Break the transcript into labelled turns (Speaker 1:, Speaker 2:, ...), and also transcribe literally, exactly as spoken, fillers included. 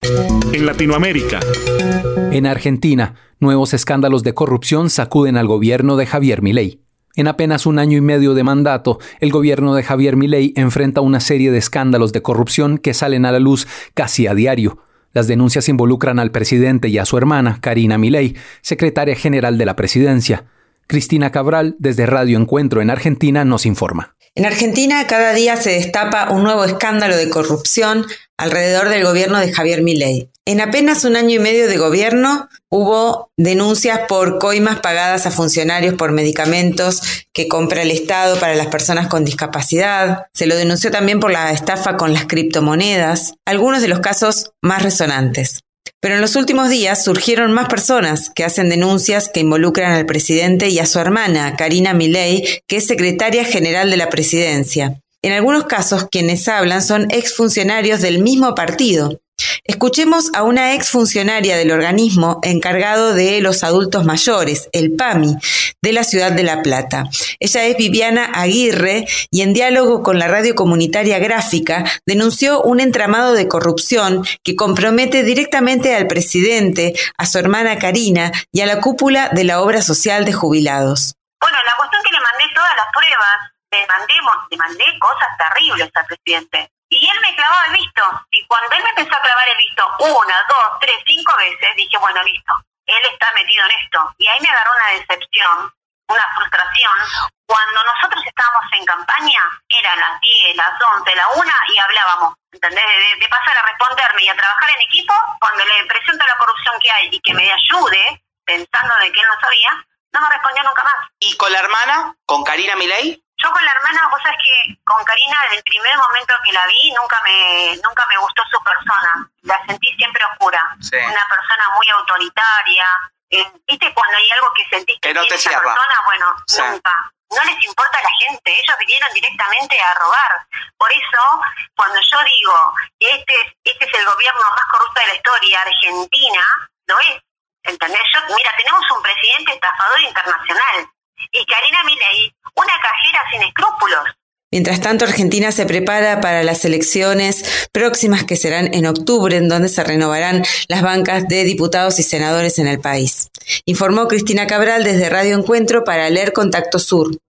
Speaker 1: En Latinoamérica.
Speaker 2: En Argentina, nuevos escándalos de corrupción sacuden al gobierno de Javier Milei. En apenas un año y medio de mandato, el gobierno de Javier Milei enfrenta una serie de escándalos de corrupción que salen a la luz casi a diario. Las denuncias involucran al presidente y a su hermana, Karina Milei, secretaria general de la presidencia. Cristina Cabral, desde Radio Encuentro en Argentina, nos informa.
Speaker 3: En Argentina, cada día se destapa un nuevo escándalo de corrupción alrededor del gobierno de Javier Milei. En apenas un año y medio de gobierno, hubo denuncias por coimas pagadas a funcionarios por medicamentos que compra el Estado para las personas con discapacidad. Se lo denunció también por la estafa con las criptomonedas, algunos de los casos más resonantes. Pero en los últimos días surgieron más personas que hacen denuncias que involucran al presidente y a su hermana, Karina Milei, que es secretaria general de la presidencia. En algunos casos, quienes hablan son exfuncionarios del mismo partido. Escuchemos a una exfuncionaria del organismo encargado de los adultos mayores, el PAMI, de la ciudad de La Plata. Ella es Viviana Aguirre y en diálogo con la radio comunitaria Gráfica denunció un entramado de corrupción que compromete directamente al presidente, a su hermana Karina y a la cúpula de la obra social de jubilados.
Speaker 4: Bueno, la cuestión que le mandé todas las pruebas, le mandé, le mandé cosas terribles al presidente. Y él me clavaba el visto. Y cuando él me empezó a clavar el visto una, dos, tres, cinco veces, dije, bueno, listo, él está metido en esto. Y ahí me agarró una decepción, una frustración. Cuando nosotros estábamos en campaña, eran las diez, las once, la una y hablábamos, ¿entendés? De, de pasar a responderme y a trabajar en equipo, cuando le presento la corrupción que hay y que me ayude, pensando de que él no sabía, no me respondió nunca más.
Speaker 5: ¿Y con la hermana, con Karina Milei?
Speaker 4: Yo con la hermana, vos sabés que con Karina, desde el primer momento que la vi, nunca me nunca me gustó su persona. La sentí siempre oscura. Sí. Una persona muy autoritaria. Eh, ¿Viste cuando hay algo que sentís que, que no tiene esa persona? Bueno, sí. Nunca. No les importa a la gente. Ellos vinieron directamente a robar. Por eso, cuando yo digo que este, este es el gobierno más corrupto de la historia, Argentina, lo es. ¿Entendés? Yo, mira, tenemos un presidente estafador internacional. Y Karina Milei, una cajera sin escrúpulos.
Speaker 3: Mientras tanto, Argentina se prepara para las elecciones próximas que serán en octubre, en donde se renovarán las bancas de diputados y senadores en el país. Informó Cristina Cabral desde Radio Encuentro para Leer Contacto Sur.